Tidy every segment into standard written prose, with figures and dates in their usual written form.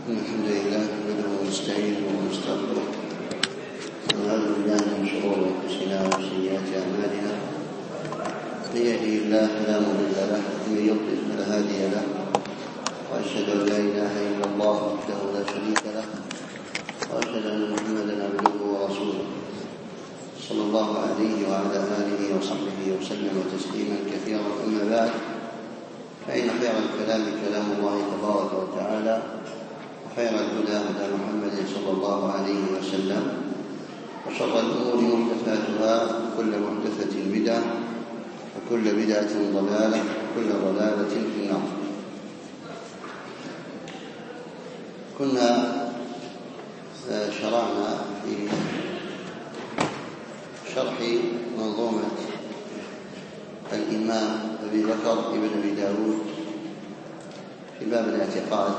الحمد لله نحمده ونستعينه ونستغفره ونعوذ بالله من شرور انفسنا وسيئات اعمالنا. من يهده الله فلا مضل له ومن يضلل فلا هادي له، واشهد ان لا اله الا الله وحده لا شريك له، واشهد ان محمدا عبده ورسوله صلى الله عليه وعلى اله وصحبه وسلم تسليما كثيرا. اما بعد، فان خير الكلام كلام الله تبارك وتعالى، وخير الهدى هدى محمد صلى الله عليه وسلم، وشر الأمور محدثاتها، وكل محدثة بدعة، وكل بدعة ضلالة، وكل ضلالة في النار. كنا شرعنا في شرح منظومة الإمام أبي بكر بن أبي داود في باب الاعتقاد،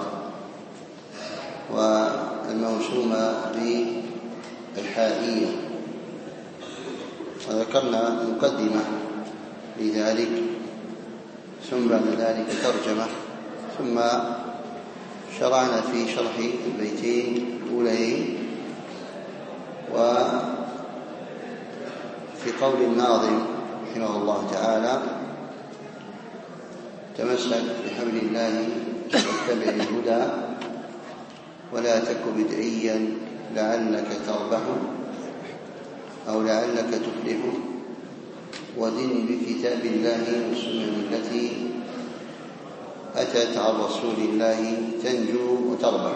والموسومة بالحائية، وذكرنا مقدمة لذلك، ثم بعد ذلك ترجمة، ثم شرعنا في شرح البيتين الأولين. وفي قول الناظم رحمه الله تعالى: تمسك بحبل الله واتبع الهدى، ولا تك بدعيا لعلك تربح أو لعلك تفلح، ودن بكتاب الله والسنن التي أتت عن رسول الله تنجو وتربح.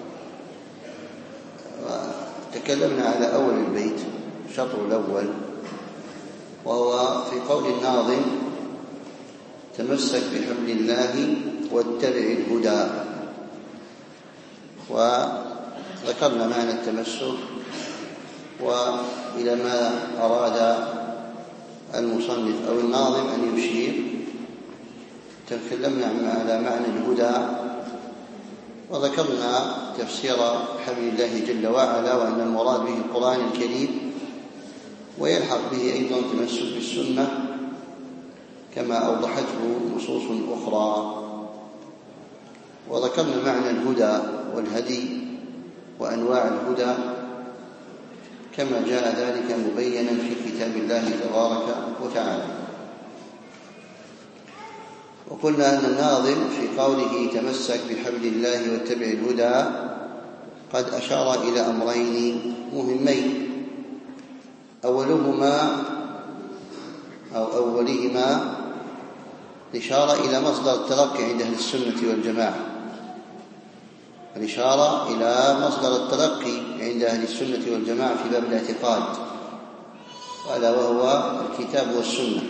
تكلمنا على أول البيت، الشطر الأول، وهو في قول الناظم: تمسك بحبل الله واتبع الهدى. وذكرنا معنى التمسك وإلى ما أراد المصنف أو الناظم أن يشير. تكلمنا على معنى الهدى، وذكرنا تفسير حبل الله جل وعلا، وأن المراد به القرآن الكريم، ويلحق به أيضا تمسك بالسنة كما أوضحته نصوص أخرى. وذكرنا معنى الهدى والهدي وأنواع الهدى كما جاء ذلك مبينا في كتاب الله تبارك وتعالى. وقلنا أن الناظم في قوله تمسك بحبل الله واتبع الهدى قد أشار إلى أمرين مهمين: أولهما الإشارة إلى مصدر التلقي عند أهل السنة والجماعة، الإشارة إلى مصدر التلقي عند أهل السنة والجماعة في باب الاعتقاد، وألا وهو الكتاب والسنة.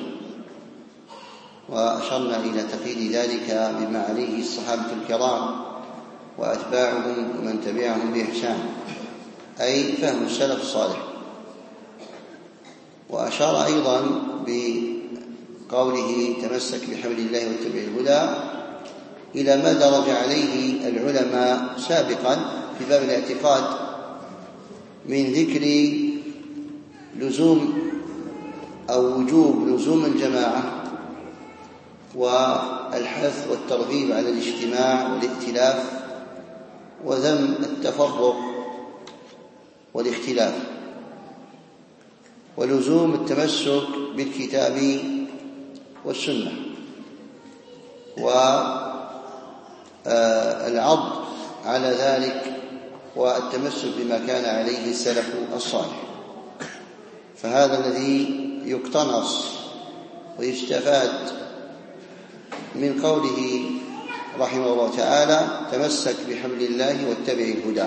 وأشرنا إلى تقييد ذلك بما عليه الصحابة الكرام وأتباعهم ومن تبعهم بإحسان، أي فهم السلف الصالح. وأشار أيضا بقوله تمسك بحبل الله واتبع الهدى إلى ما درج عليه العلماء سابقا في باب الاعتقاد من ذكر لزوم أو وجوب لزوم الجماعة، والحث والترغيب على الاجتماع والائتلاف، وذم التفرق والاختلاف، ولزوم التمسك بالكتاب والسنة، والعض على ذلك والتمسك بما كان عليه السلف الصالح. فهذا الذي يقتنص ويستفاد من قوله رحمه الله تعالى: تمسك بحبل الله واتبع الهدى.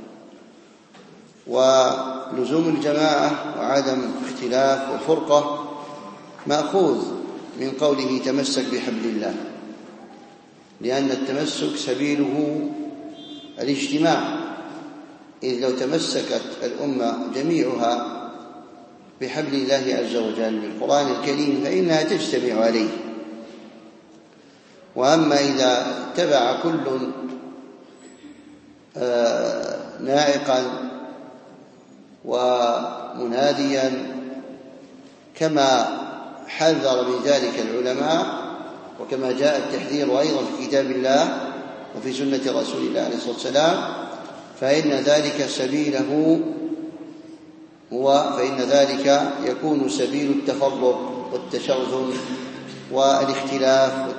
ولزوم الجماعة وعدم اختلاف والفرقة مأخوذ من قوله تمسك بحبل الله، لأن التمسك سبيله الاجتماع، إذ لو تمسكت الأمة جميعها بحبل الله عز وجل بالقرآن الكريم فإنها تجتمع عليه. وأما إذا اتبع كل ناعقا ومناديا كما حذر من ذلك العلماء، وكما جاء التحذير أيضا في كتاب الله وفي سنة رسول الله عليه الصلاة والسلام، فإن ذلك يكون سبيل التفرق والتشرذم والاختلاف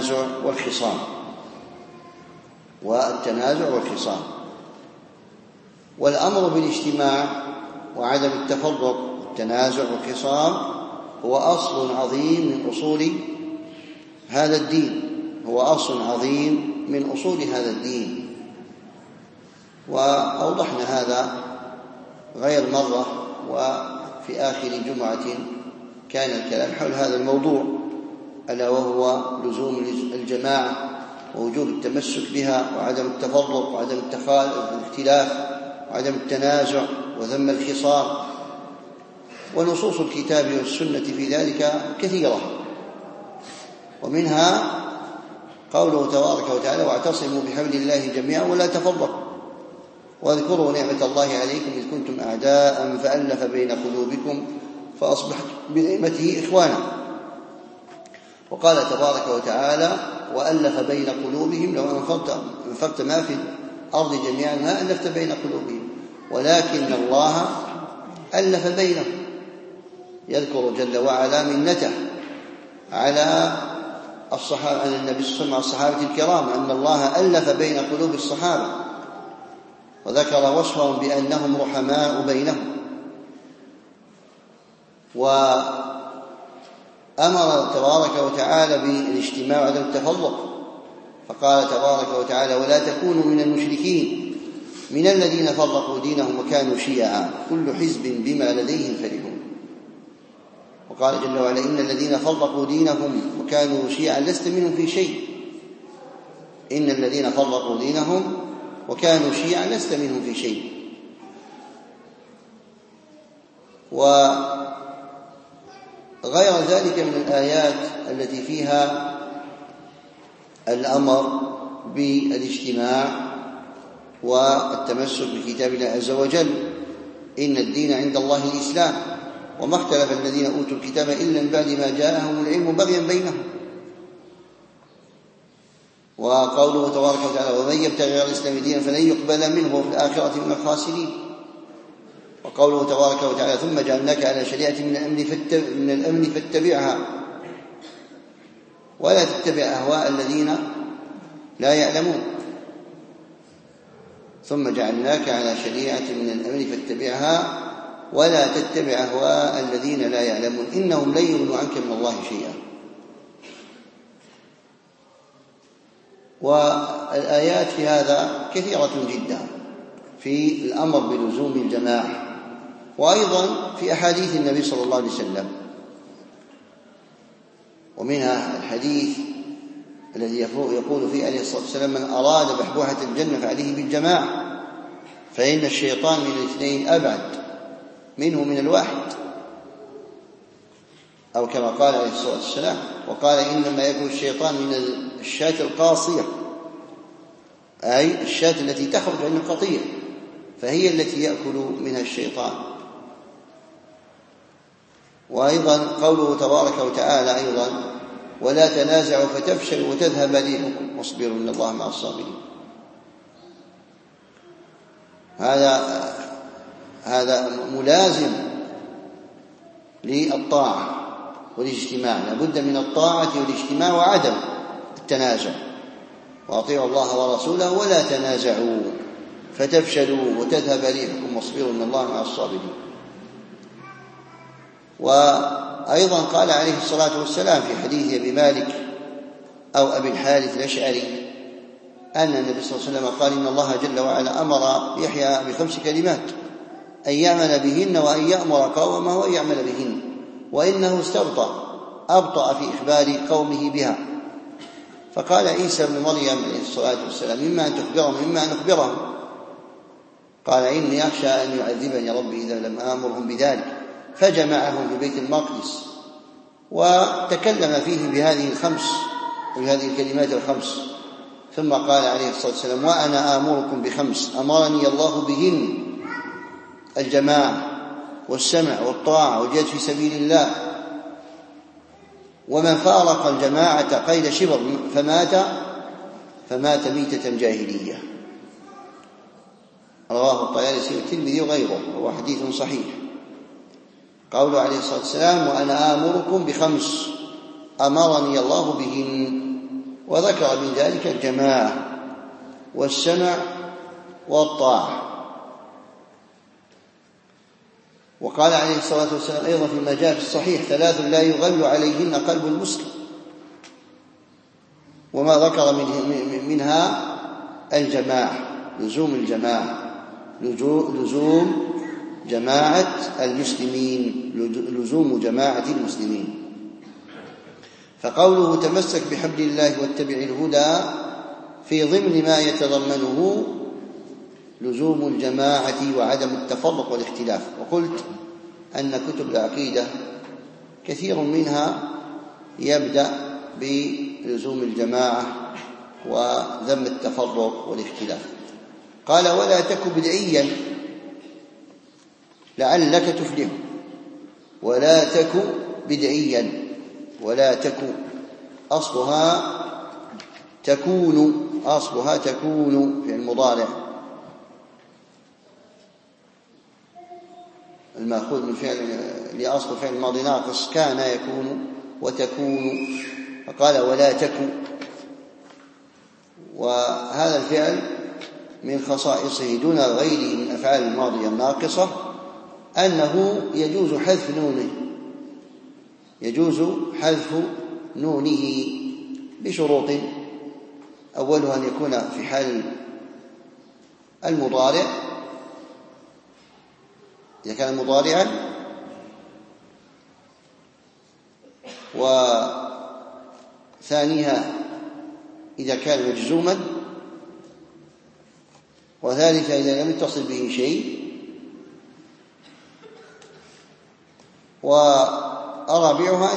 والتنازع والخصام. والأمر بالاجتماع وعدم التفرق والتنازع والخصام هو أصل عظيم من أصول هذا الدين، وأوضحنا هذا غير مرة، وفي آخر جمعة كان الكلام حول هذا الموضوع، ألا وهو لزوم الجماعة ووجوب التمسك بها وعدم التفرق وعدم الاختلاف وعدم التنازع وذم الخصام. ونصوص الكتاب والسنة في ذلك كثيرة، ومنها قوله تبارك وتعالى: واعتصموا بحبل الله جميعا ولا تفرقوا واذكروا نعمة الله عليكم إذ كنتم أعداء فألف بين قلوبكم فأصبحتم بنعمته إخوانا. وقال تبارك وتعالى: وألف بين قلوبهم لو أنفقت ما في الأرض جميعا ما ألفت بين قلوبهم ولكن الله ألف بينهم. يذكر جل وعلا منته على الصحابة، على النبي صلى الله عليه وسلم والصحابة الكرام، أن الله ألف بين قلوب الصحابة، وذكر وصفهم بأنهم رحماء بينهم. وأمر تبارك وتعالى بالاجتماع وعدم التفرق، فقال تبارك وتعالى: ولا تكونوا من المشركين من الذين فرقوا دينهم وكانوا شيعا كل حزب بما لديهم فرحون. وقال جل وعلا: إن الذين فرقوا دينهم وكانوا شيعا لست منهم في شيء. إن الذين فرقوا دينهم وكانوا شيعا لست منهم في شيء. وغير ذلك من الآيات التي فيها الأمر بالاجتماع والتمسك بكتاب الله عز وجل: إن الدين عند الله الإسلام وما اختلف الذين أوتوا الكتاب إلا من بعد ما جاءهم العلم بغيا بينهم. وقوله تبارك وتعالى: ومن يبتغي غير الإسلام دينا فلن يقبل منه وفي الآخرة من الخاسرين. وقوله تبارك وتعالى: ثم جعلناك على شريعة من الأمن فاتبعها ولا تتبع أهواء الذين لا يعلمون. ثم جعلناك على شريعة من الأمن فاتبعها ولا تتبع أهواء الذين لا يعلمون إنهم لن يغنوا عنك من الله شيئا. والآيات في هذا كثيرة جدا في الأمر بلزوم الجماعة، وأيضا في أحاديث النبي صلى الله عليه وسلم. ومنها الحديث الذي يقول فيه عليه الصلاة والسلام: من أراد بحبوحة الجنة فعليه بالجماعة فإن الشيطان من الاثنين أبعد منه من الواحد، أو كما قال عليه الصلاة والسلام. وقال: إنما يأكل الشيطان من الشاة القاصية، أي الشاة التي تخرج عن القطيع، فهي التي يأكل منها الشيطان. وأيضا قوله تبارك وتعالى أيضا: ولا تنازعوا فتفشلوا وتذهب ريحكم واصبروا إن الله مع الصابرين. هذا ملازم للطاعة والاجتماع، لابد من الطاعة والاجتماع وعدم التنازع. وأطيعوا الله ورسوله ولا تنازعوا فتفشلوا وتذهب ريحكم واصبروا إن الله مع الصابرين. وأيضا قال عليه الصلاة والسلام في حديث أبي مالك أو أبي الحارث الأشعري أن النبي صلى الله عليه وسلم قال: إن الله جل وعلا أمر يحيى ب5 كلمات: أن يعمل بهن وأن يأمر قومه وأن يعمل بهن، وإنه أبطأ في إخبار قومه بها. فقال عيسى بن مريم عليه الصلاة والسلام: إما أن تخبرهم إما أن أخبرهم. قال: إني أخشى أن يعذبني ربي إذا لم آمرهم بذلك. فجمعهم ببيت المقدس وتكلم فيه بهذه الكلمات ال5، ثم قال عليه الصلاة والسلام: وأنا آمركم ب5 أمرني الله بهن: الجماعة والسمع والطاعة والجهاد في سبيل الله. ومن فارق الجماعة قيد شبر فمات فمات ميتة جاهلية. رواه الطيالسي والترمذي وغيره، وهو حديث صحيح. قوله عليه الصلاة والسلام: وأنا آمركم بخمس أمرني الله بهن، وذكر من ذلك الجماعة والسمع والطاعة. وقال عليه الصلاة والسلام أيضا فيما جاء في الصحيح: ثلاث لا يغل عليهن قلب المسلم. وما ذكر منها الجماعة، لزوم الجماعة، لزوم جماعة المسلمين، لزوم جماعة المسلمين. فقوله: تمسك بحبل الله واتبع الهدى، في ضمن ما يتضمنه لزوم الجماعة وعدم التفرق والاختلاف. وقلت أن كتب العقيدة كثير منها يبدأ بلزوم الجماعة وذم التفرق والاختلاف. قال: ولا تك بدعيا لعلك تفلح. ولا تك بدعيا، ولا تك أصلها تكون في المضارع المأخوذ من فعل لأصل فعل الماضي ناقص كان يكون وتكون، فقال: ولا تك. وهذا الفعل من خصائصه دون غيره من أفعال الماضي الناقصة أنه يجوز حذف نونه بشروط. أولها أن يكون في حال المضارع، إذا كان مضارعا، وثانيها إذا كان مجزوما، وثالثا إذا لم يتصل به شيء، ورابعها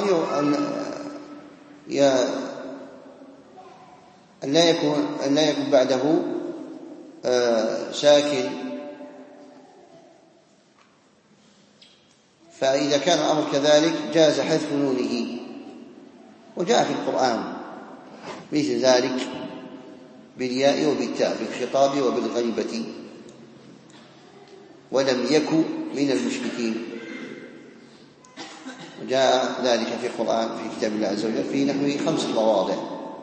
أن لا يكون بعده ساكن. فإذا كان الأمر كذلك جاز حذف نونه. وجاء في القرآن مثل ذلك بالياء وبالتاء، بالخطاب وبالغيبة: ولم يك من المشركين. وجاء ذلك في القرآن في كتاب الله عز وجل في نحو 5 مواضع.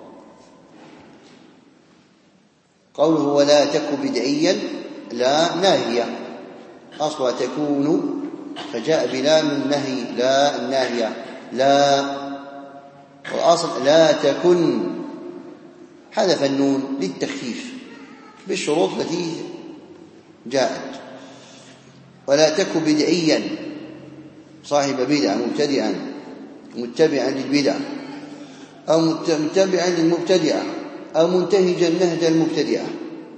قوله: ولا تك بدعيا، لا ناهية، أصلها تكون، فجاء بلام النهي، لا الناهية، لا، والأصل لا تكن، حذف النون للتخفيف بالشروط التي جاءت. ولا تك بدعيا، صاحب بدعة، مبتدعا، متبعا للبدع، أو متبعا للمبتدعة، أو منتهجا نهج المبتدعة.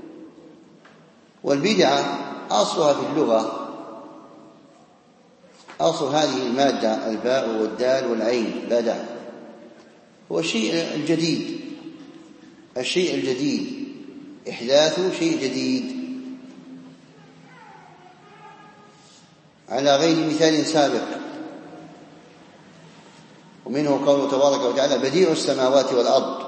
والبدعة أصلها في اللغة، أصل هذه المادة الباء والدال والعين، بدع، هو الشيء الجديد، إحداث شيء جديد على غير مثال سابق. ومنه قوله تبارك وتعالى: بديع السماوات والأرض،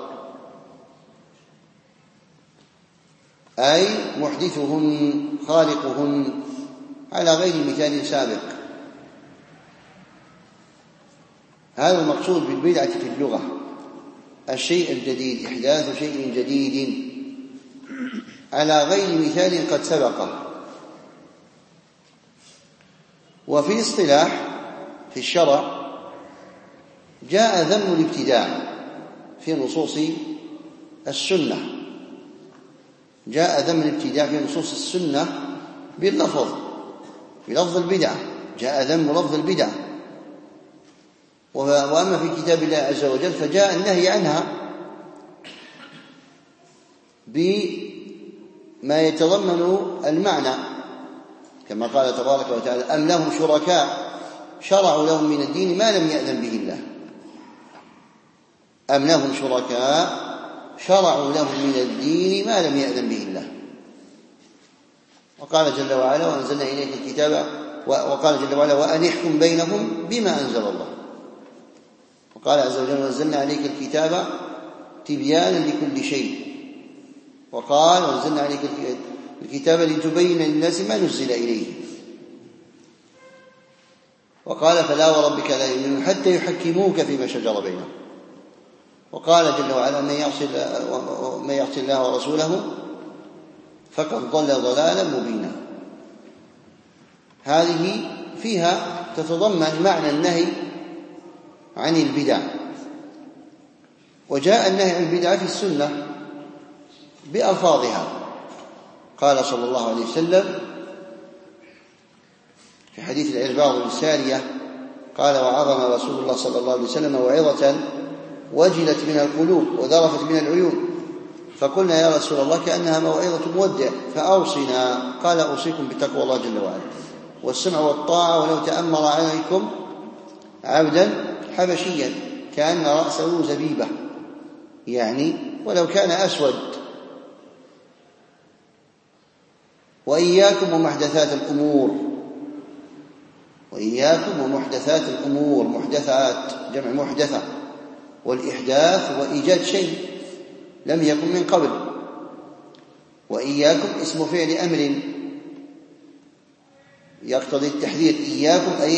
أي محدثهن خالقهن على غير مثال سابق. هذا المقصود بالبدعة في اللغة، الشيء الجديد، إحداث شيء جديد على غير مثال قد سبقه. وفي الاصطلاح في الشرع جاء ذم الابتداع في نصوص السنة، جاء ذم الابتداع في نصوص السنة بلفظ البدعة، جاء ذم لفظ البدعة. وأما في كتاب الله عز وجل فجاء النهي عنها بما يتضمن المعنى، كما قال تبارك وتعالى: أم لهم شركاء شرعوا لهم من الدين ما لم يأذن به الله. أم لهم شركاء شرعوا لهم من الدين ما لم يأذن به الله. وقال جل وعلا: وأنزلنا إليك الكتاب، وقال جل وعلا: وأن احكم بينهم بما أنزل الله. وقال عز وجل: وأنزلنا عليك الكتاب تبيانا لكل شيء وقال ونزلنا عليك الكتاب لتبين للناس ما نزل إليه. وقال فلا وربك لا يؤمنون حتى يحكموك فيما شجر بينهم. وقال جل وعلا من يعص الله ورسوله فقد ضل ضلالا مبينا. هذه فيها تتضمن معنى النهي عن البدع. وجاء النهي عن البدع في السنة بألفاظها. قال صلى الله عليه وسلم في حديث العرباض بن سارية قال وعظنا رسول الله صلى الله عليه وسلم موعظة وجلت من القلوب وذرفت من العيون فقلنا يا رسول الله كأنها موعظة مودع فأوصنا. قال أوصيكم بتقوى الله جل وعلا والسمع والطاعة ولو تأمر عليكم عبدا حبشيا كأن رأسه زبيبة، يعني ولو كان أسود. وإياكم ومحدثات الأمور، وإياكم ومحدثات الأمور، محدثات جمع محدثة، والإحداث وإيجاد شيء لم يكن من قبل. وإياكم اسم فعل أمر يقتضي التحذير، إياكم أي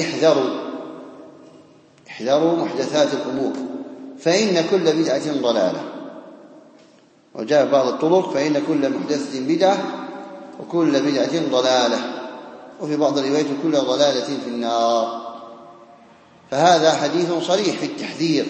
احذروا محدثات الأمور فإن كل بدعة ضلالة. وجاء بعض الطرق فإن كل محدثة بدعة وكل بدعة ضلالة، وفي بعض الروايات كل ضلالة في النار. فهذا حديث صريح في التحذير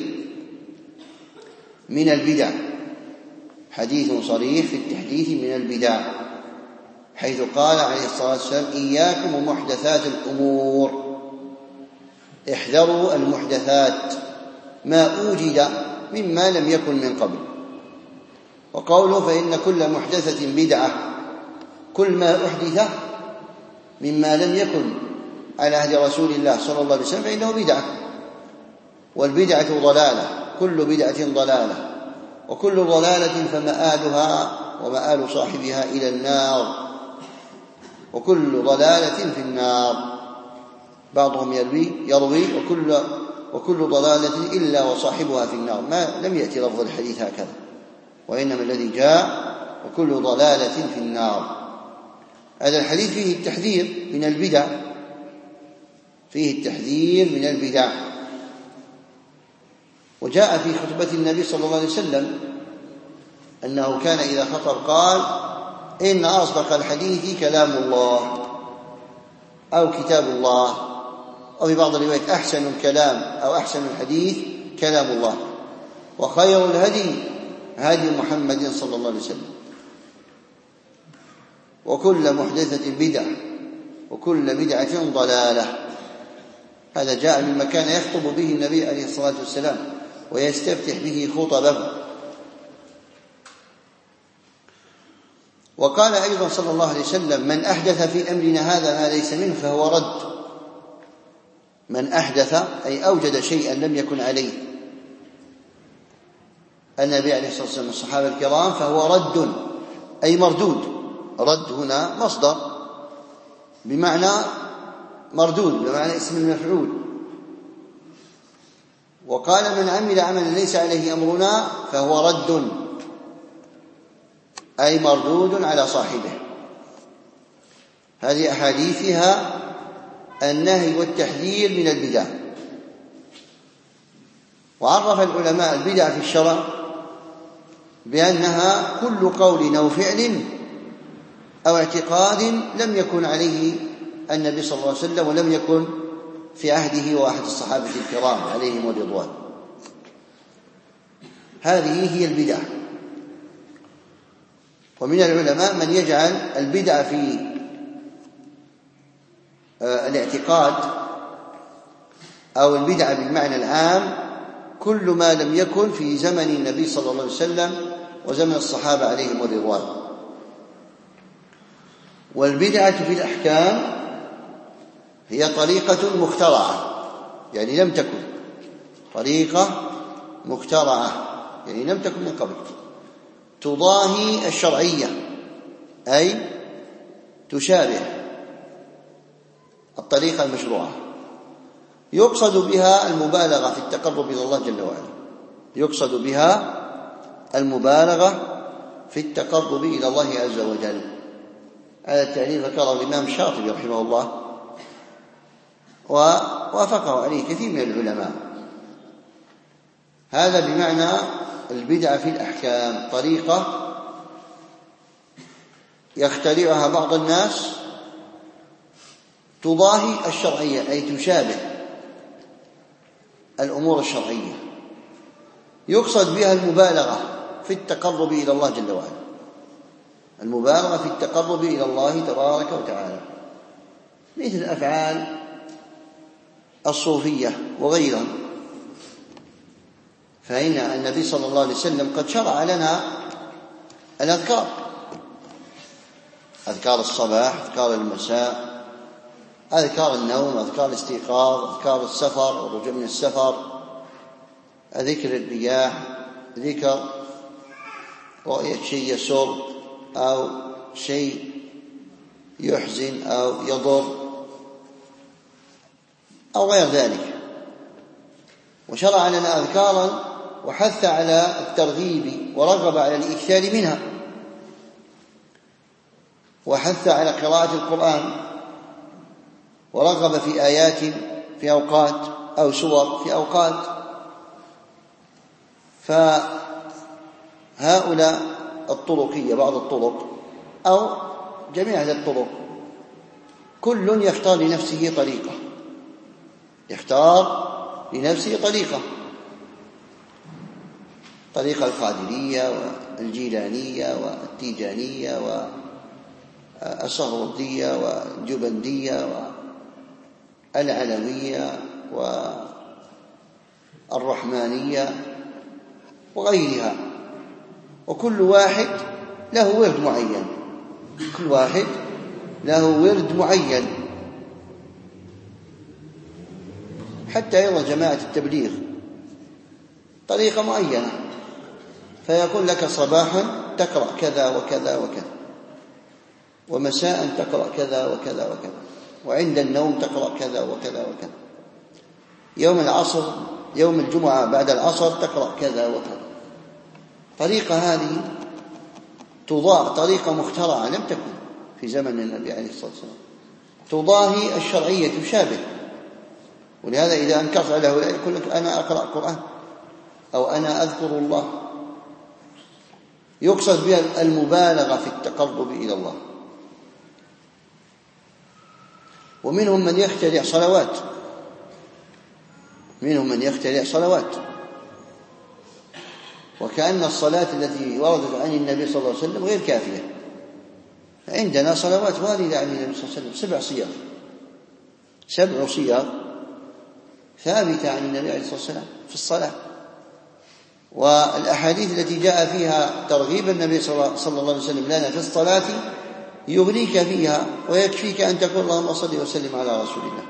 من البدع، حديث صريح في التحديث من البدع، حيث قال عليه الصلاة والسلام إياكم ومحدثات الأمور، احذروا المحدثات ما أوجد مما لم يكن من قبل. وقوله فإن كل محدثة بدعة، كل ما أحدث مما لم يكن على عهد رسول الله صلى الله عليه وسلم فإنه بدعة، والبدعة ضلالة، كل بدعة ضلالة، وكل ضلالة فمآلها ومآل صاحبها إلى النار، وكل ضلالة في النار. بعضهم يروي وكل ضلالة إلا وصاحبها في النار، ما لم يأتي لفظ الحديث هكذا، وإنما الذي جاء وكل ضلالة في النار. هذا الحديث فيه التحذير من البدع، فيه التحذير من البدع. وجاء في خطبة النبي صلى الله عليه وسلم أنه كان إذا خطب قال إن أصدق الحديث كلام الله أو كتاب الله، وفي بعض الروايات أحسن الكلام أو أحسن الحديث كلام الله، وخير الهدي هدي محمد صلى الله عليه وسلم، وكل محدثة بدعة وكل بدعة ضلالة. هذا جاء مما كان يخطب به النبي عليه الصلاة والسلام ويستفتح به خطبه. وقال أيضا صلى الله عليه وسلم من أحدث في أمرنا هذا ما ليس منه فهو رد. من أحدث أي أوجد شيئا لم يكن عليه النبي عليه الصلاة والسلام الصحابة الكرام فهو رد أي مردود. رد هنا مصدر بمعنى مردود، بمعنى اسم المفعول. وقال من عمل عملا ليس عليه أمرنا فهو رد أي مردود على صاحبه. هذه أحاديثها النهي والتحذير من البدع. وعرف العلماء البدع في الشرع بأنها كل قول أو فعل أو اعتقاد لم يكن عليه النبي صلى الله عليه وسلم ولم يكن في عهده وأحد الصحابة الكرام عليهم الرضوان. هذه هي البدع. ومن العلماء من يجعل البدع في الاعتقاد أو البدع بالمعنى العام كل ما لم يكن في زمن النبي صلى الله عليه وسلم وزمن الصحابة عليهم الرضوان. والبدعة في الأحكام هي طريقة مخترعة، يعني لم تكن، طريقة مخترعة يعني لم تكن من قبل، تضاهي الشرعية أي تشابه الطريقة المشروعة، يقصد بها المبالغة في التقرب إلى الله جل وعلا، يقصد بها المبالغة في التقرب إلى الله عز وجل. هذا التعريف ذكره الإمام الشاطبي رحمه الله، ووافقه عليه كثير من العلماء. هذا بمعنى البدعة في الأحكام، طريقة يخترعها بعض الناس تضاهي الشرعية، أي تشابه الأمور الشرعية، يقصد بها المبالغة في التقرب إلى الله جل وعلا، المبالغة في التقرب إلى الله تبارك وتعالى، مثل أفعال الصوفية وغيرها. فإن النبي صلى الله عليه وسلم قد شرع لنا الأذكار، أذكار الصباح، أذكار المساء، أذكار النوم، أذكار الاستيقاظ، أذكار السفر والرجوع من السفر، ذكر الرياح، ذكر رؤية شيء يسر أو شيء يحزن أو يضر أو غير ذلك. وشرع لنا أذكارا وحث على الترغيب ورغب على الإكثار منها، وحث على قراءة القرآن، ورغب في آيات في أوقات أو سور في أوقات. فهؤلاء الطرقية، بعض الطرق أو جميع هذه الطرق، كل يختار لنفسه طريقة، يختار لنفسه طريقة القادرية والجيلانية والتيجانية والصهروردية والجبندية والعلوية والرحمانية وغيرها. وكل واحد له ورد معين، كل واحد له ورد معين. حتى أيضا جماعة التبليغ طريقة معينة، فيقول لك صباحا تقرأ كذا وكذا وكذا، ومساء تقرأ كذا وكذا وكذا، وعند النوم تقرأ كذا وكذا وكذا، يوم العصر يوم الجمعة بعد العصر تقرأ كذا وكذا. طريقة هذه طريقة مخترعة لم تكن في زمن النبي عليه الصلاة والسلام، تضاهي الشرعية، تشابه. ولهذا إذا أنكرت على هؤلاء يقول لك أنا أقرأ قرآن أو أنا أذكر الله، يقصد بها المبالغة في التقرب إلى الله. ومنهم من يخترع صلوات، وكأن الصلاة التي وردت عن النبي صلى الله عليه وسلم غير كافية. عندنا صلوات واردة عن النبي صلى الله عليه وسلم 7 صيغ ثابتة عن النبي عليه الصلاة والسلام في الصلاة. والأحاديث التي جاء فيها ترغيب النبي صلى الله عليه وسلم لنا في الصلاة يغنيك فيها ويكفيك أن تقول اللهم صل وسلم على رسول الله،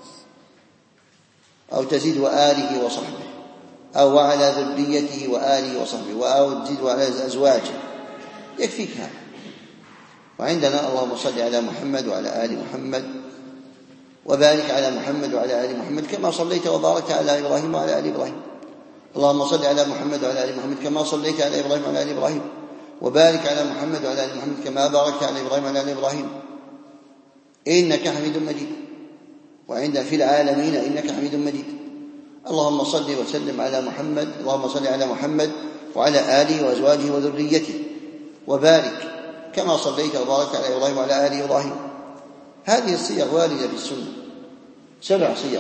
أو تزيد وآله وصحبه، أو وعلى ذريته وآله وصحبه، أو تزيد وعلى أزواجه، يكفيك هذا. وعندنا اللهم صل على محمد وعلى آل محمد وبارك على محمد وعلى آل محمد كما صليت وباركت على إبراهيم وعلى آل إبراهيم. اللهم صل على محمد وعلى آل محمد كما صليت على إبراهيم وعلى آل إبراهيم، وبارك على محمد وعلى آل محمد كما باركت على إبراهيم وعلى آل إبراهيم إنك حميد مجيد. وعند في العالمين إنك حميد مجيد. اللهم صل وسلم على محمد، اللهم صل على محمد وعلى آله وأزواجه وذريته، وبارك كما صليت وباركت على إبراهيم وعلى آل إبراهيم. هذه الصيغ واردة في السنة 7 صيغ،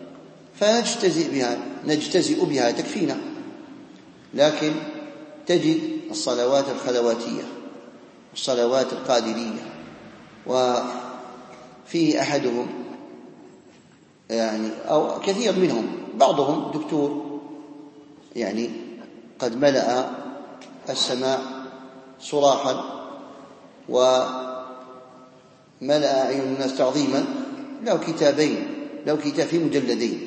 فنجتزئ بها تكفينا. لكن تجد الصلوات الخلواتية والصلوات القادرية، وفيه أحدهم أو كثير منهم، بعضهم دكتور قد ملأ السماء صراحا وملأ أعين الناس تعظيما، له كتاب في مجلدين،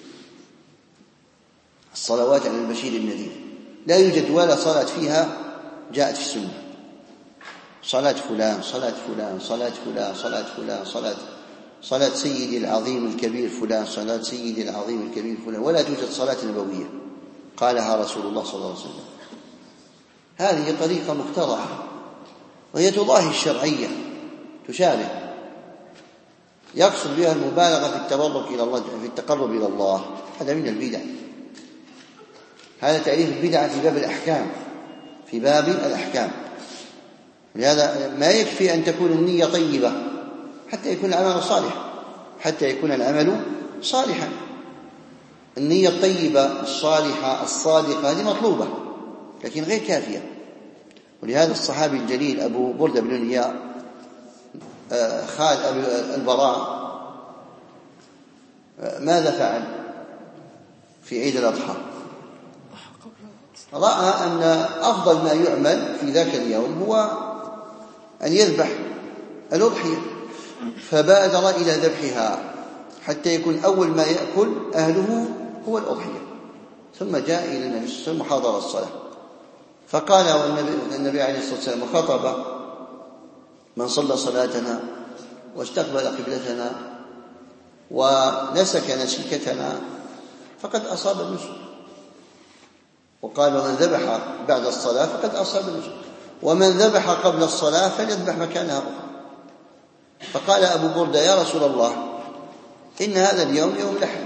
الصلوات على البشير النذير. لا يوجد ولا صلاة فيها جاءت في السنة، صلاة فلان صلاة فلان صلاة فلان صلاة فلان صلاة سيدي العظيم الكبير فلان، صلاة سيدي العظيم الكبير فلان، ولا توجد صلاة نبوية قالها رسول الله صلى الله عليه وسلم. هذه طريقة مخترعة وهي تضاهي الشرعية، تشابه، يقصد بها المبالغة في التقرب إلى الله. هذا من البدع. هذا تعريف البدعة في باب الأحكام. لهذا ما يكفي أن تكون النية طيبة حتى يكون العمل صالحا. النية الطيبة الصالحة الصادقة هذه مطلوبة لكن غير كافية. ولهذا الصحابي الجليل أبو بردة بن النياء خال البراء ماذا فعل في عيد الأضحى؟ رأى أن أفضل ما يعمل في ذاك اليوم هو أن يذبح الأضحية، فبادر إلى ذبحها حتى يكون أول ما يأكل أهله هو الأضحية. ثم جاء إلى النبي صلى الله عليه وسلم وحضر الصلاة، فقال النبي عليه الصلاة والسلام وخطب: من صلى صلاتنا واستقبل قبلتنا ونسك نسكتنا فقد أصاب النسك. وقال: ومن ذبح بعد الصلاة فقد أصاب النسك، ومن ذبح قبل الصلاة فليذبح مكانها أخرى. فقال أبو بردة: يا رسول الله، إن هذا اليوم يوم لحم،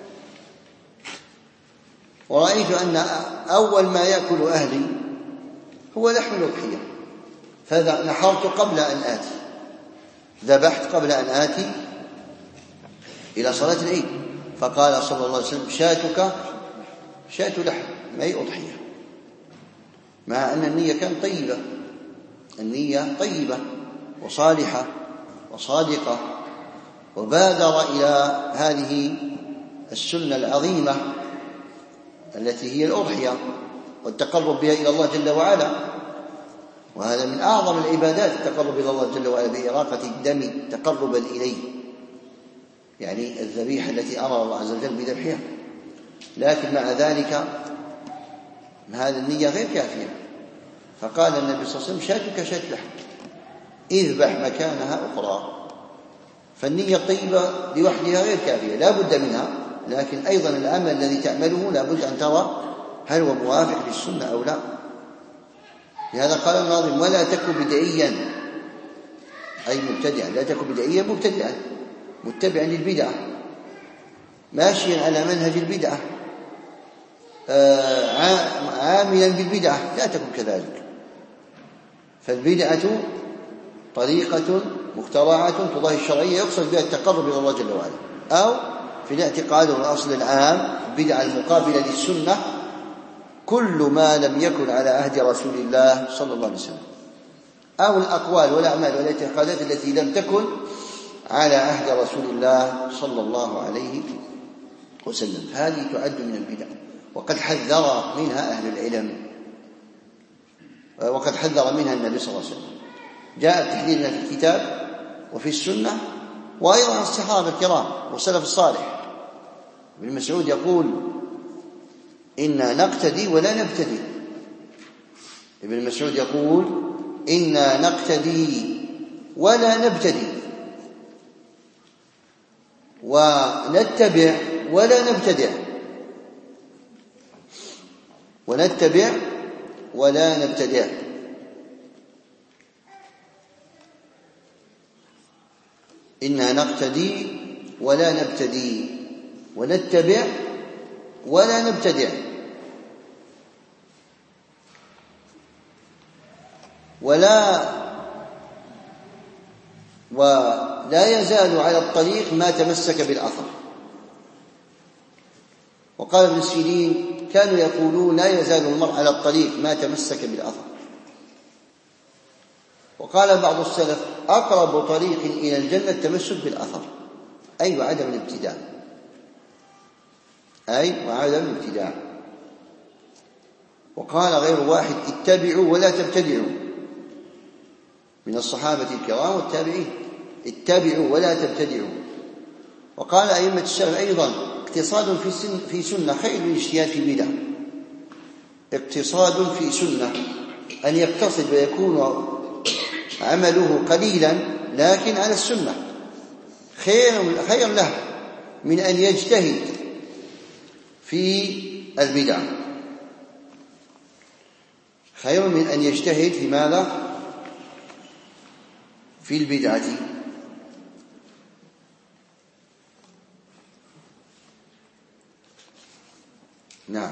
ورأيت أن أول ما يأكل أهلي هو لحم الأضحية، فنحرت قبل أن آتي، ذبحت قبل أن آتي إلى صلاة العيد. فقال صلى الله عليه وسلم: شاتك شاة لحم، ما هي أضحية، مع أن النية كانت طيبة، النية طيبة وصالحة وصادقة، وبادر إلى هذه السنة العظيمة التي هي الأضحية والتقرب بها إلى الله جل وعلا. وهذا من أعظم العبادات، التقرب إلى الله جل وعلا بإراقة الدم تقربا إليه، يعني الذبيحة التي أمر الله عز وجل بذبحها. لكن مع ذلك هذه النية غير كافية، فقال النبي صلى الله عليه وسلم: شاتك شاة لحم، اذبح مكانها أخرى. فالنية الطيبة لوحدها غير كافية، لا بد منها، لكن أيضا العمل الذي تعمله لا بد أن ترى هل هو موافق للسنة أو لا. لهذا قال الناظم: ولا تك بدعيا، أي مبتدعا، لا تك بدعيا مبتدعا متبعا للبدعة ماشيا على منهج البدعة عاملا بالبدعة، لا تكن كذلك. فالبدعة طريقة مخترعة تضاهي الشرعية يقصد بها التقرب إلى الله جل وعلا، أو في الاعتقاد والأصل العام البدعة المقابلة للسنة كل ما لم يكن على عهد رسول الله صلى الله عليه وسلم، أو الأقوال والأعمال والاعتقادات التي لم تكن على عهد رسول الله صلى الله عليه وسلم، هذه تعد من البدع. وقد حذر منها أهل العلم، وقد حذر منها النبي صلى الله عليه وسلم. جاء التحذير في الكتاب وفي السنة، وأيضا الصحابة الكرام والسلف الصالح. ابن مسعود يقول: إنا نقتدي ولا نبتدي. ابن مسعود يقول: إنا نقتدي ولا نبتدي، ونتبع ولا نبتدع، ونتبع ولا نبتدع. إنا نقتدي ولا نبتدي، ونتبع ولا نبتدع، ولا يزال على الطريق ما تمسك بالأثر. وقال ابن سيرين: كانوا يقولون لا يزال المرء على الطريق ما تمسك بالأثر. وقال بعض السلف: أقرب طريق إلى الجنة التمسك بالأثر، أي وعدم الابتداع، وقال غير واحد: اتبعوا ولا تبتدعوا، من الصحابة الكرام والتابعين، اتبعوا ولا تبتدعوا. وقال أئمة السلف أيضا: اقتصاد في سنة خير من اجتهاد في بدعة. اقتصاد في سنة، أن يقتصد ويكون عمله قليلا لكن على السنة خير له من أن يجتهد في البدع. خير من أن يجتهد في ماذا؟ في البدعة. نعم.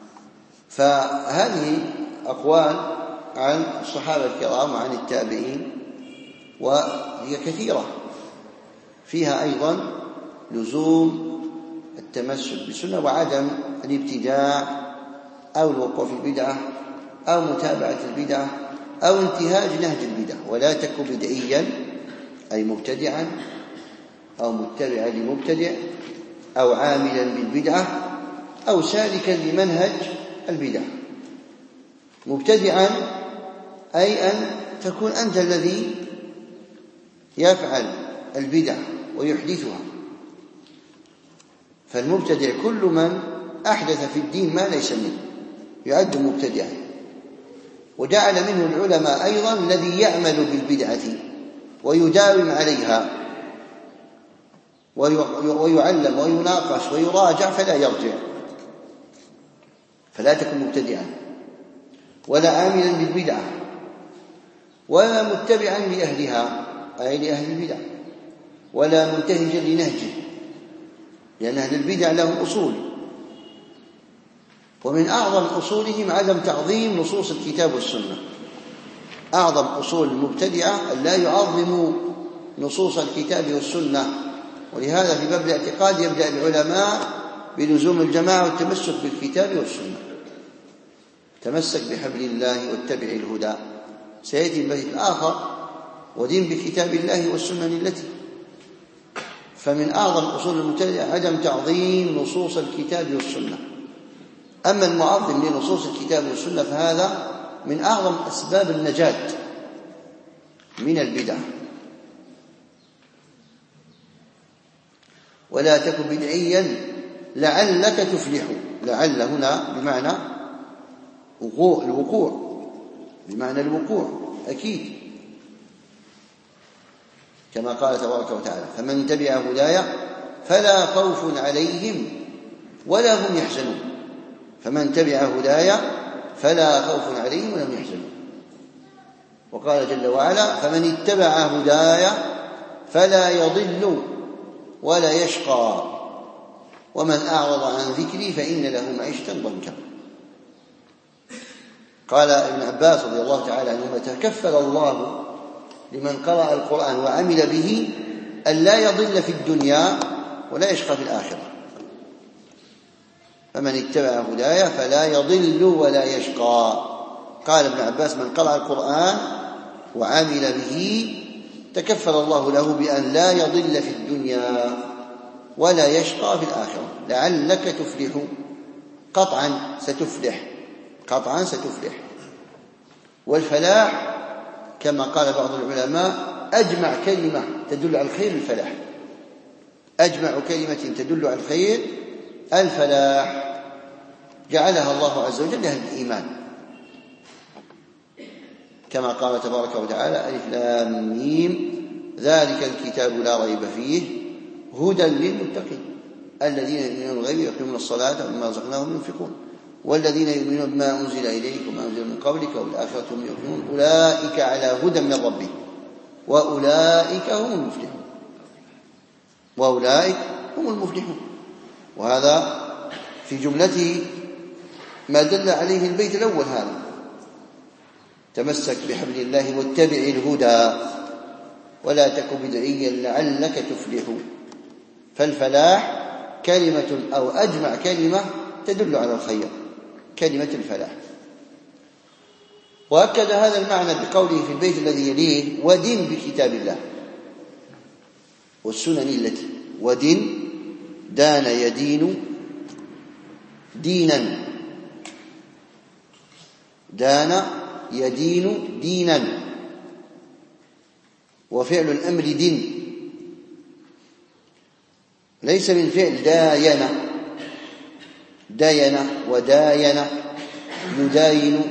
فهذه أقوال عن الصحابة الكرام وعن التابعين، وهي كثيرة، فيها أيضا لزوم التمسك بالسنة وعدم الابتداع أو الوقوع في البدعة أو متابعة البدعة أو انتهاج نهج البدعة. ولا تك بدعيا أي مبتدعا أو متبعا لمبتدع أو عاملا بالبدعة أو سالكا لمنهج البدعة. مبتدعا أي أن تكون أنت الذي يفعل البدع ويحدثها. فالمبتدع كل من أحدث في الدين ما ليس منه يعد مبتدعا. وجعل منه العلماء أيضا الذي يعمل بالبدعة ويداوم عليها ويعلم ويناقش ويراجع فلا يرجع. فلا تكن مبتدعا ولا عاملا بالبدعة ولا متبعا لأهلها أي لأهل البدع ولا منتهجا لنهجه، لأن أهل البدع لهم أصول، ومن أعظم أصولهم عدم تعظيم نصوص الكتاب والسنة. أعظم أصول المبتدعة أن لا يعظموا نصوص الكتاب والسنة. ولهذا في باب الاعتقاد يبدأ العلماء بلزوم الجماعة والتمسك بالكتاب والسنة. تمسك بحبل الله واتبع الهدى. سيأتي البيت الآخر ودين بكتاب الله والسنة التي. فمن أعظم أصول المبتدعة عدم تعظيم نصوص الكتاب والسنة. أما المعظم لنصوص الكتاب والسنة فهذا من أعظم أسباب النجاة من البدع. ولا تكن بدعيا لعلك تفلح. لعل هنا بمعنى الوقوع، بمعنى الوقوع أكيد، كما قال تبارك وتعالى: فمن تبع هداي فلا خوف عليهم ولا هم يحزنون. فمن تبع هداي فلا خوف عليهم ولا هم يحزنون. وقال جل وعلا: فمن اتبع هداي فلا يضل ولا يشقى ومن أعرض عن ذكري فإن له معيشة ضنكا. قال ابن عباس رضي الله تعالى عنهما: تكفل الله لمن قرأ القرآن وعمل به أن لا يضل في الدنيا ولا يشقى في الآخرة. فمن اتبع هداي فلا يضل ولا يشقى. قال ابن عباس: من قرأ القرآن وعمل به تكفل الله له بأن لا يضل في الدنيا ولا يشقى في الآخرة. لعلك تفلح، قطعا ستفلح، قطعا ستفلح. والفلاح كما قال بعض العلماء أجمع كلمة تدل على الخير الفلاح. أجمع كلمة تدل على الخير الفلاح، جعلها الله عز وجل أهل الإيمان، كما قال تبارك وتعالى: ألف لام ميم ذلك الكتاب لا ريب فيه هدى للمتقين الذين يؤمنون بالغيب ويقيمون الصلاة ومما رزقناهم ينفقون والذين يؤمنون بما أنزل إليك وما أنزل من قبلك وبالآخرة هم يؤمنون أولئك على هدى من ربهم وأولئك هم المفلحون. وأولئك هم المفلحون. وهذا في جملته ما دل عليه البيت الأول هذا: تمسك بحبل الله واتبع الهدى ولا تك بدعيا لعلك تفلح. فالفلاح كلمة أو أجمع كلمة تدل على الخير، كلمة الفلاح. وأكد هذا المعنى بقوله في البيت الذي يليه: ودن بكتاب الله والسنن التي. ودن دان يدين دينا، دان يدين دينا، وفعل الأمر دن، ليس من فعل داين. داين وداين يداين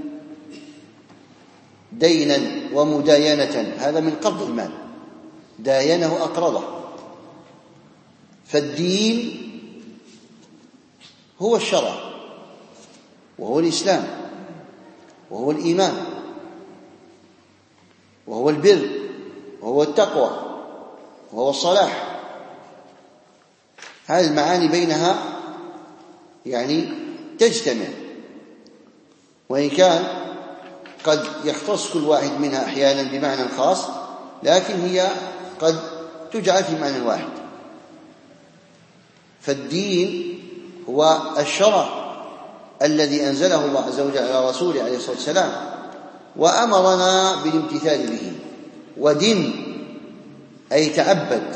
دينا ومداينة، هذا من قبض المال، داينه أقرضه. فالدين هو الشرع وهو الإسلام، وهو الإيمان وهو البر وهو التقوى وهو الصلاح. هذه المعاني بينها يعني تجتمع، وإن كان قد يختص كل واحد منها أحيانا بمعنى خاص، لكن هي قد تجعل في معنى واحد. فالدين هو الشرع الذي أنزله الله عز وجل على رسوله عليه الصلاة والسلام وأمرنا بالامتثال به. ودن أي تعبد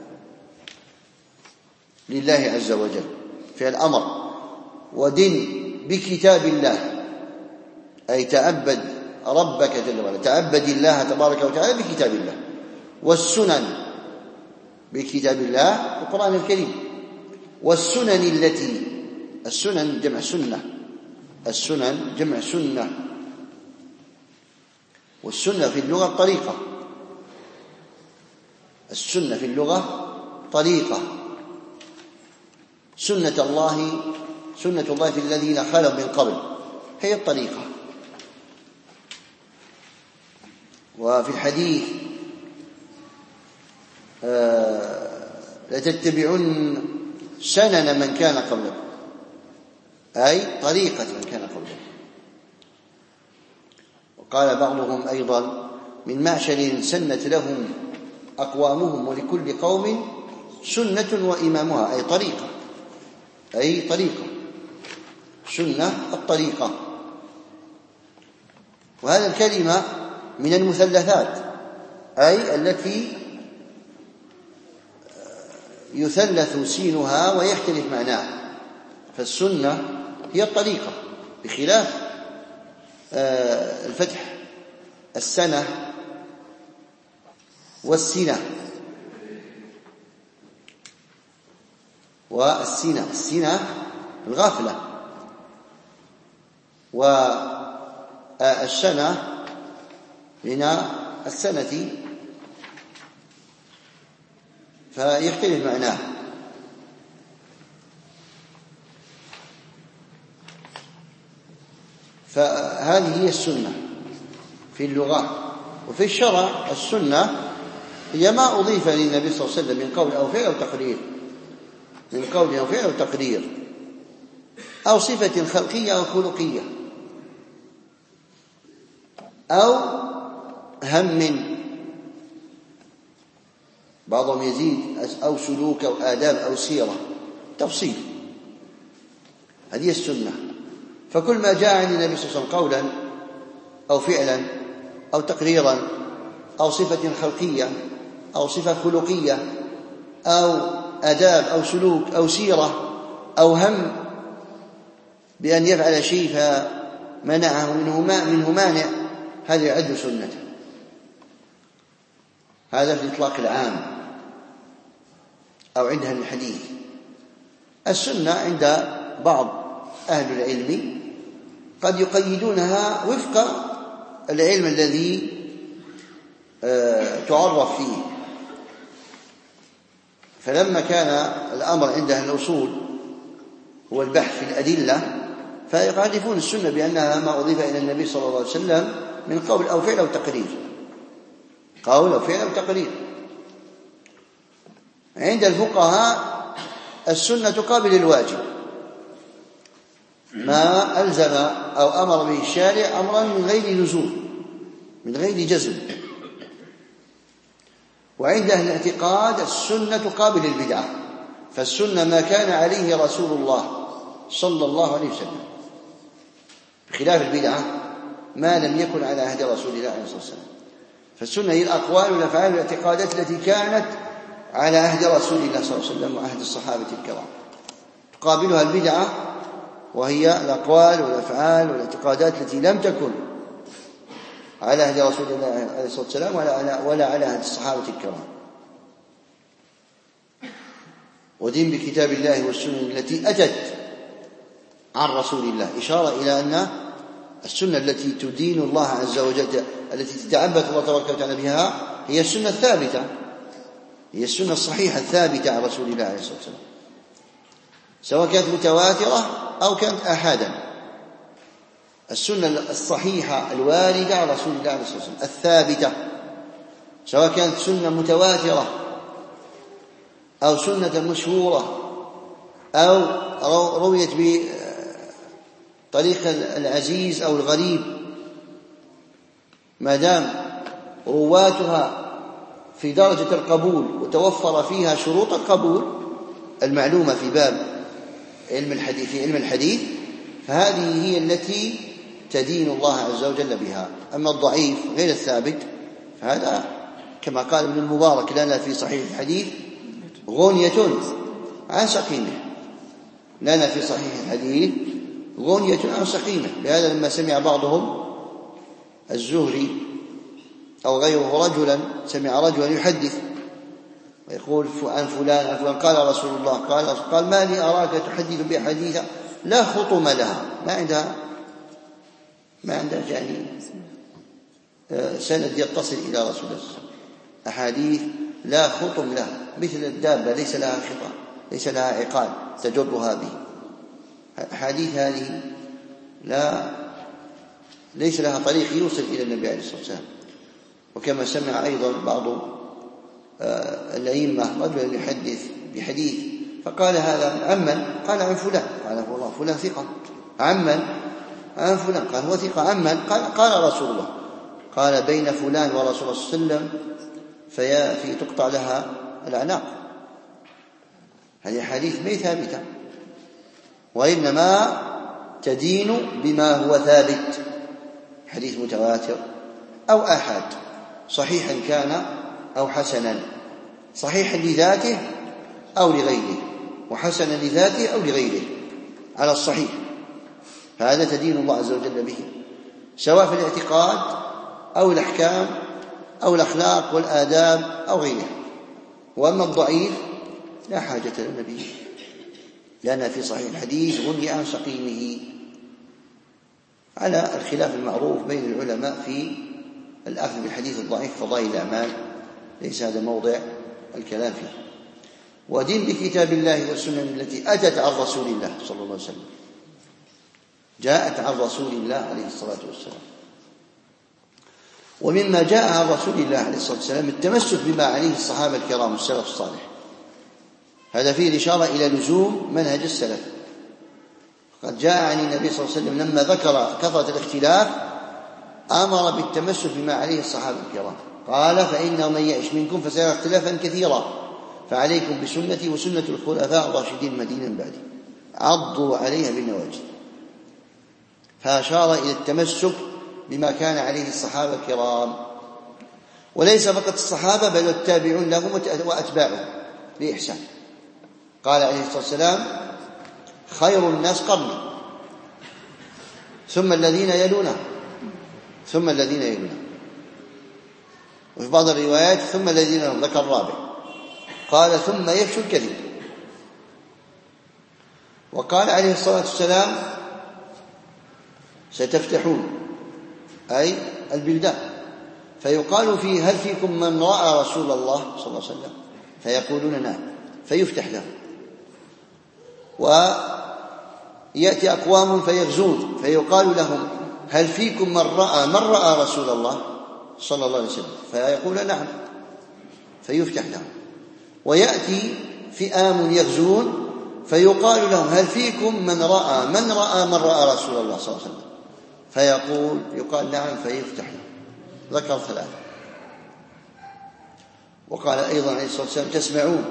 لله عز وجل في الأمر. ودن بكتاب الله أي تعبد ربك جل وعلا، تعبد الله تبارك وتعالى بكتاب الله. والسنن بكتاب الله القرآن الكريم. والسنن التي، السنن جمع سنة، السنن جمع سنة، والسنة في اللغة الطريقة. السنة في اللغة طريقة. سنة الله في الذين خلوا من قبل هي الطريقة. وفي الحديث لتتبعن سنن من كان قبلكم، أي طريقة من كان قبلكم. وقال بعضهم أيضا من معشر سنت لهم أقوامهم ولكل قوم سنة وإمامها، أي طريقة، أي طريقة، سنة الطريقة. وهذه الكلمة من المثلثات، أي التي يثلث سينها ويختلف معناها. فالسنة هي الطريقة بخلاف الفتح السنة والسنة والسنة. السنة الغافلة، والسنة من السنة، فيختلف معناه. فهذه هي السنة في اللغة. وفي الشرع السنة هي ما أضيف للنبي صلى الله عليه وسلم من قول أو فعل أو تقرير، من قول أو فعل أو تقرير، أو صفة خلقية أو خلقية، أو هم، بعضهم يزيد، أو سلوك أو آداب أو سيرة، تفصيل. هذه السنة. فكل ما جاء عن النبي صلى الله عليه وسلم قولا أو فعلا أو تقريرا أو صفة خلقية أو صفة خلقية أو آداب أو سلوك أو سيرة أو هم بأن يفعل شيء فمنعه منه مانع، هذا يعد سنة. هذا في الإطلاق العام أو عند أهل الحديث. السنة عند بعض أهل العلم قد يقيدونها وفق العلم الذي تعرف فيه. فلما كان الأمر عند أهل الأصول هو البحث في الأدلة، فيعرفون السنة بأنها ما أضيف إلى النبي صلى الله عليه وسلم من قول أو فعل أو تقرير، قول أو فعل أو تقرير. عند الفقهاء السنة تقابل الواجب، ما ألزم أو أمر به الشارع أمرا من غير لزوم، من غير جزم. وعند أهل الاعتقاد السنة تقابل البدعة، فالسنة ما كان عليه رسول الله صلى الله عليه وسلم، بخلاف البدعة ما لم يكن على عهد رسول الله عليه الصلاة والسلام. فالسنة هي الأقوال والأفعال والاعتقادات التي كانت على عهد رسول الله صلى الله عليه وسلم وعهد الصحابة الكرام. تقابلها البدعة وهي الأقوال والأفعال والاعتقادات التي لم تكن على عهد رسول الله عليه الصلاة والسلام ولا على عهد الصحابة الكرام. ودين بكتاب الله والسنن التي أتت عن رسول الله، إشارة إلى أن السنة التي تدين الله عز وجل، التي تتعبد الله تبارك وتعالى بها، هي السنة الثابتة، هي السنة الصحيحة الثابتة عن رسول الله عليه الصلاة والسلام، سواء كانت متواترة أو كانت آحادا. السنة الصحيحة الواردة عن رسول الله عليه الصلاة والسلام الثابتة، سواء كانت سنة متواترة أو سنة مشهورة أو رويت بطريق العزيز أو الغريب، ما دام رواتها في درجة القبول وتوفر فيها شروط القبول المعلومة في باب علم الحديث فهذه هي التي تدين الله عز وجل بها. أما الضعيف غير الثابت فهذا كما قال ابن المبارك لنا في صحيح الحديث غنية عن سقيمه، لنا في صحيح الحديث غنية عن سقيمه. لهذا لما سمع بعضهم الزهري أو غيره رجلا، سمع رجلا يحدث ويقول عن فلان عن فلان قال رسول الله قال ما لي أراك تحدث بأحاديث لا خطم لها، ما عندها يعني سند يتصل إلى رسول الله، أحاديث لا خطم لها، مثل الدابة ليس لها خطام، ليس لها عقال تجرها به. أحاديث هذه ليس لها طريق يوصل إلى النبي عليه الصلاة والسلام. وكما سمع أيضا بعض الأئمة رجلا يحدث بحديث فقال هذا عمن؟ قال عن فلان، قال والله فلان ثقة. عمن؟ عن فلان، قال هو ثقة. عمن؟ قال رسول الله. قال بين فلان ورسول الله صلى الله عليه وسلم في تقطع لها الأعناق. هذه حديث ما ثابتة، وإنما تدين بما هو ثابت، حديث متواتر أو آحاد، صحيحا كان أو حسنا، صحيحا لذاته أو لغيره، وحسنا لذاته أو لغيره على الصحيح. هذا تدين الله عز وجل به، سواء في الاعتقاد أو الأحكام أو الأخلاق والآداب أو غيرها. وأما الضعيف لا حاجة لنا به، لأن في صحيح الحديث غني عن سقيمه، على الخلاف المعروف بين العلماء في الأخذ بالحديث الضعيف فضائل الأعمال، ليس هذا موضع الكلام فيه. ودين بكتاب الله والسنن التي أتت عن رسول الله صلى الله عليه وسلم، جاءت عن رسول الله عليه الصلاة والسلام. ومما جاء عن رسول الله عليه الصلاة والسلام التمسك بما عليه الصحابة الكرام السلف الصالح، هذا فيه الإشارة إلى لزوم منهج السلف. قد جاء عن النبي صلى الله عليه وسلم لما ذكر كثرة الاختلاف أمر بالتمسك بما عليه الصحابة الكرام، قال فإنه من يعش منكم فسيرى اختلافا كثيرا فعليكم بسنتي وسنة الخلفاء الراشدين المهديين بعدي عضوا عليها بالنواجذ. فأشار إلى التمسك بما كان عليه الصحابة الكرام، وليس فقط الصحابة بل التابعون لهم وأتباعهم بإحسان. قال عليه الصلاة والسلام خير الناس قرني ثم الذين يلونه ثم الذين يلونه، وفي بعض الروايات ثم الذين يلونه، ذكر الرابع. قال ثم يفشو الكذب. وقال عليه الصلاة والسلام ستفتحون أي البلدان، فيقال فيه هل فيكم من رأى رسول الله صلى الله عليه وسلم؟ فيقولون نعم، فيفتح لهم. ويأتي أقوام فيغزون فيقال لهم هل فيكم من رأى رسول الله صلى الله عليه وسلم؟ فيقول نعم، فيفتح لهم. ويأتي فئام يغزون فيقال لهم هل فيكم من رأى رسول الله صلى الله عليه وسلم؟ يقال نعم، فيفتح له. ذكر ثلاثة. وقال أيضا عليه الصلاة والسلام تسمعون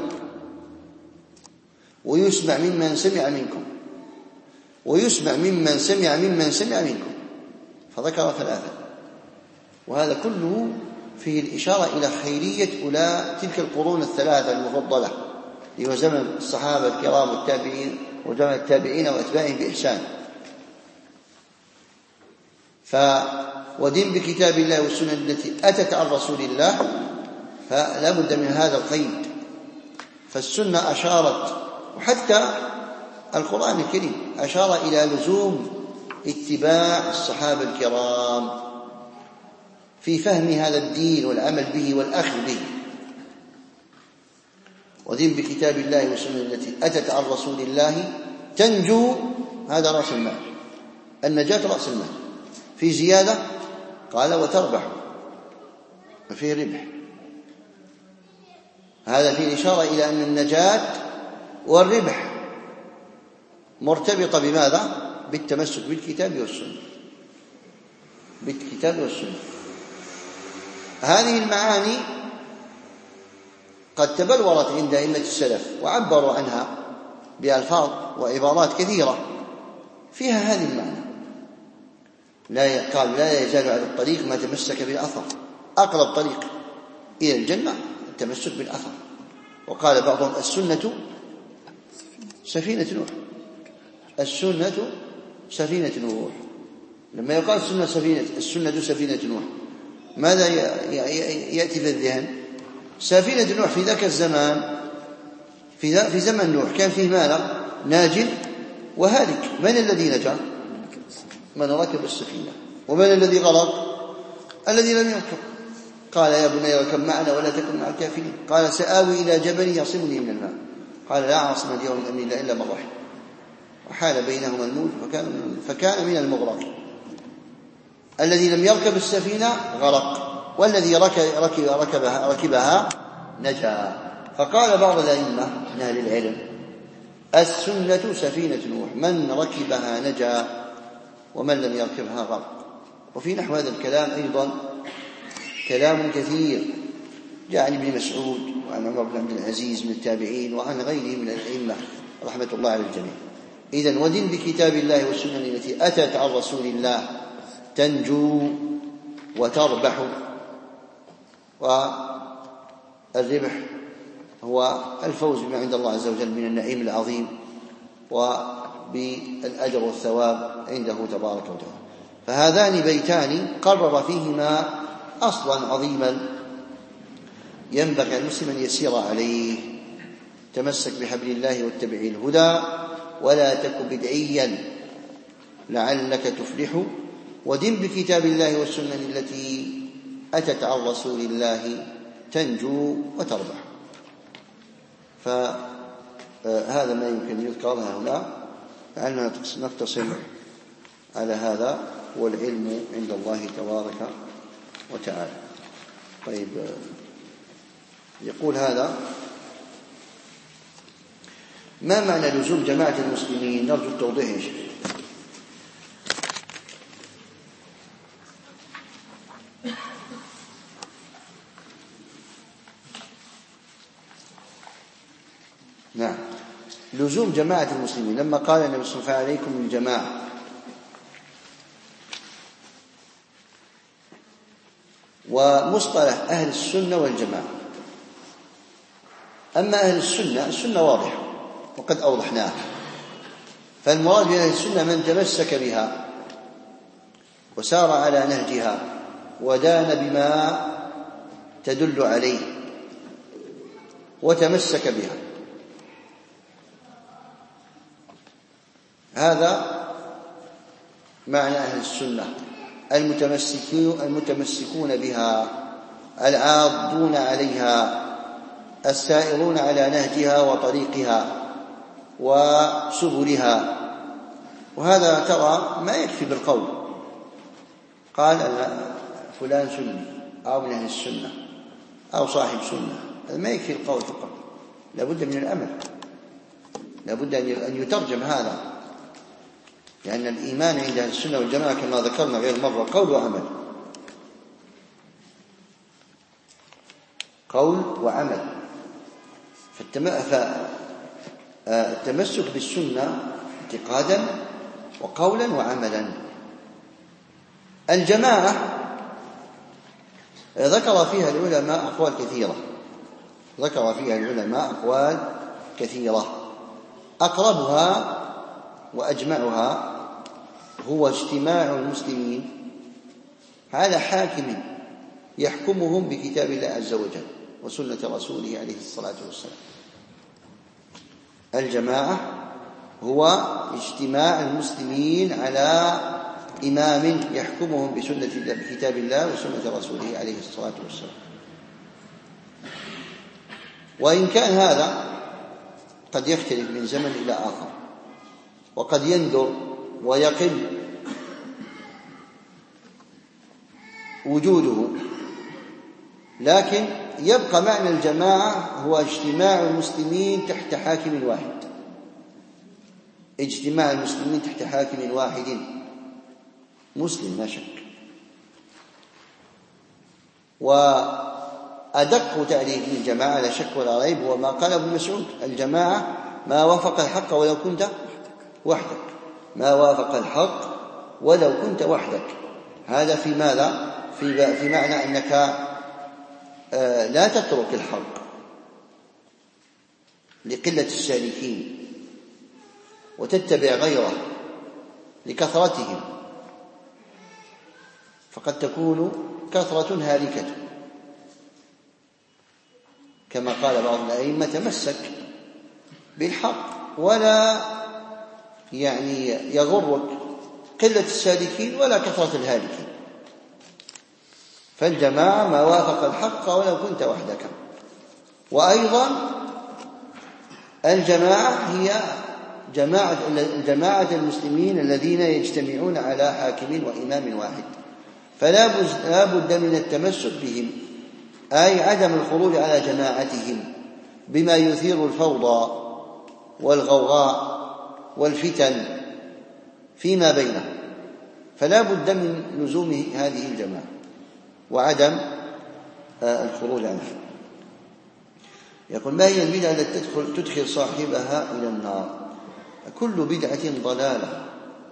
ويسمع ممن سمع منكم ويسمع ممن سمع منكم، فذكر ثلاثة. وهذا كله فيه الإشارة إلى خيرية تلك القرون الثلاثة المفضلة، هو زمن الصحابة الكرام والتابعين وزمن التابعين وأتباعهم بإحسان. ودين بكتاب الله والسنن التي أتت عن رسول الله، فلا بد من هذا القيد. فالسنة أشارت، وحتى القرآن الكريم أشار إلى لزوم اتباع الصحابة الكرام في فهم هذا الدين والعمل به والأخذ به. ودين بكتاب الله والسنن التي أتت عن رسول الله تنجو، هذا رأس المال، النجاة رأس المال. في زيادة؟ قال وتربح، فيه ربح. هذا فيه إشارة إلى أن النجاة والربح مرتبطة بماذا؟ بالتمسك بالكتاب والسنة، بالكتاب والسنة. هذه المعاني قد تبلورت عند أئمة السلف وعبروا عنها بألفاظ وعبارات كثيرة فيها هذه المعنى. قال لا يزال على الطريق ما تمسك بالأثر، أقرب طريق إلى الجنة التمسك بالأثر. وقال بعضهم السنة سفينة نوح، السنة سفينة نوح. لما يقال السنة سفينة نوح ماذا يأتي في الذهن؟ سفينة نوح في ذاك الزمان، في زمن نوح كان فيه ماذا؟ ناج وهالك. من الذي نجا؟ من ركب السفينة. ومن الذي غرق؟ الذي لم يركب. قال يا بني اركب معنا ولا تكن مع الكافرين. قال سآوي إلى جبل يعصمني من الماء. قال لا عاصم اليوم من أمر الله إلا من رحم. وحال بينهما الموج فكان من المغرقين. الذي لم يركب السفينة غرق، والذي ركبها نجا. فقال بعض الأئمة من أهل العلم السنة سفينة نوح، من ركبها نجا ومن لم يركبها غرق. وفي نحو هذا الكلام أيضا كلام كثير جاء عن ابن مسعود وعن عمر بن عبد العزيز من التابعين وعن غيره من الأئمة رحمة الله على الجميع. إذن ودن بكتاب الله والسنة التي أتت عن رسول الله تنجو وتربح. والربح هو الفوز بما عند الله عز وجل من النعيم العظيم وبالأجر والثواب عنده تبارك وتعالى. فهذان بيتان قرر فيهما أصلا عظيما ينبغي المسلم أن يسير عليه: تمسك بحبل الله واتبع الهدى ولا تك بدعيا لعلك تفلح، ودن بكتاب الله والسنة التي أتت عن رسول الله تنجو وتربح. فهذا ما يمكن يذكر هنا، لعلنا نقتصر على هذا، والعلم عند الله تبارك وتعالى. طيب، يقول هذا: ما معنى لزوم جماعة المسلمين؟ نرجو التوضيح يا شيخ. نعم، لزوم جماعة المسلمين. لما قال النبي صلى الله عليه وسلم عليكم الجماعة، ومصطلح أهل السنة والجماعة. أما أهل السنة واضحة وقد أوضحناها، فالمراد بأهل السنة من تمسك بها وسار على نهجها ودان بما تدل عليه وتمسك بها. هذا معنى أهل السنة: المتمسكون بها، العاضون عليها، السائرون على نهجها وطريقها وسبلها. وهذا ترى ما يكفي بالقول، قال فلان سني أو من أهل السنة أو صاحب سنة، هذا ما يكفي القول فقط، لابد من الأمل، لابد أن يترجم هذا، لأن الإيمان عند أهل السنة والجماعة كما ذكرنا غير مرة قول وعمل، قول وعمل. فالتمسك بالسنة اعتقادا وقولا وعملا. الجماعة ذكر فيها العلماء أقوال كثيرة، أقربها وأجمعها هو اجتماع المسلمين على حاكم يحكمهم بكتاب الله عز وجل وسنة رسوله عليه الصلاة والسلام. الجماعة هو اجتماع المسلمين على إمام يحكمهم بكتاب الله وسنة رسوله عليه الصلاة والسلام. وإن كان هذا قد يختلف من زمن إلى آخر، وقد يندر ويقل وجوده، لكن يبقى معنى الجماعة هو اجتماع المسلمين تحت حاكم واحد، اجتماع المسلمين تحت حاكم واحد مسلم لا شك. وأدق تعريف للجماعة لا شك ولا ريب هو ما قال ابن مسعود: الجماعة ما وافق الحق ولو كنت وحدك، ما وافق الحق ولو كنت وحدك. هذا في ماذا؟ في معنى أنك لا تترك الحق لقلة السالكين وتتبع غيره لكثرتهم، فقد تكون كثرة هالكة، كما قال بعض الأئمة: تمسك بالحق ولا يغرك قلة السالكين ولا كثرة الهالكين. فالجماعة ما وافق الحق ولو كنت وحدك. وأيضا الجماعة هي جماعة المسلمين الذين يجتمعون على حاكم وإمام واحد، فلا بد من التمسك بهم، أي عدم الخروج على جماعتهم بما يثير الفوضى والغوغاء والفتن فيما بينهم، فلا بد من لزوم هذه الجماعة وعدم الخروج عنها. يقول: ما هي البدعة التي تدخل صاحبها إلى النار؟ كل بدعة ضلالة،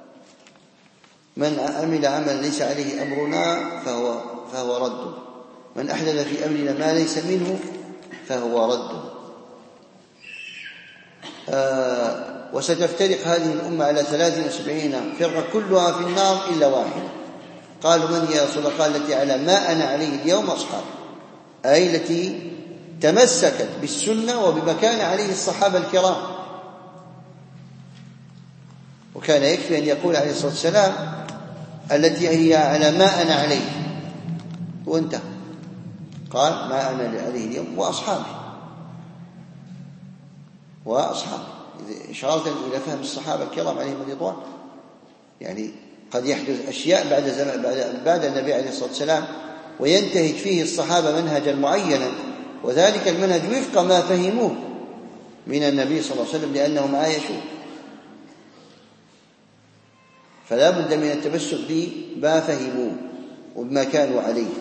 من عمل عملا ليس عليه أمرنا فهو رد، من أحدث في أمرنا ما ليس منه فهو رد. وستفترق هذه الأمة على 73 فرقة كلها في النار إلا واحدة. قالوا: من هي يا رسول الله؟ قال: التي على ما أنا عليه اليوم أصحابي، أي التي تمسكت بالسنة وبما كان عليه الصحابة الكرام. وكان يكفي أن يقول عليه الصلاة والسلام: التي هي على ما أنا عليه، وانتهى. قال: ما أنا عليه اليوم وأصحابي، إشارة إلى فهم الصحابة الكرام عليهم الرضوان. قد يحدث أشياء بعد النبي عليه الصلاة والسلام وينتهج فيه الصحابة منهجا معينا، وذلك المنهج وفق ما فهموه من النبي صلى الله عليه وسلم لأنهم عايشوه، فلا بد من التمسك بما فهموه وبما كانوا عليه.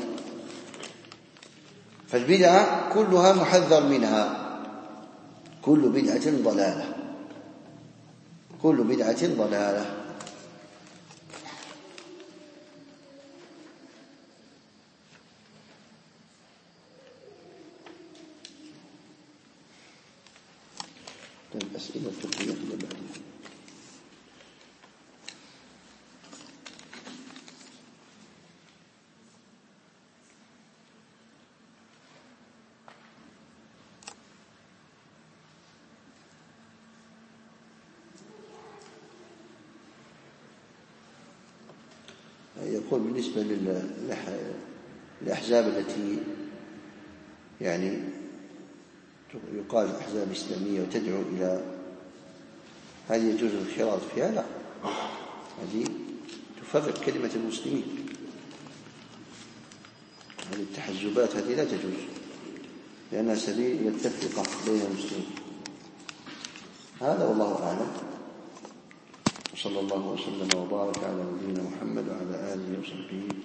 فالبدعة كلها محذر منها، كل بدعة ضلالة، كل بدعة ضلالة. الأسئلة الفقهية يقول: بالنسبة للأحزاب التي يقال أحزاب إسلامية وتدعو إلى، هل يجوز الخراط فيها؟ لا، هذه تفرق كلمة المسلمين، هذه التحزبات هذه لا تجوز لأنها سبيل التفرقة بين المسلمين. هذا والله أعلم، وصلى الله وسلم وبارك على نبينا محمد وعلى آله وصحبه.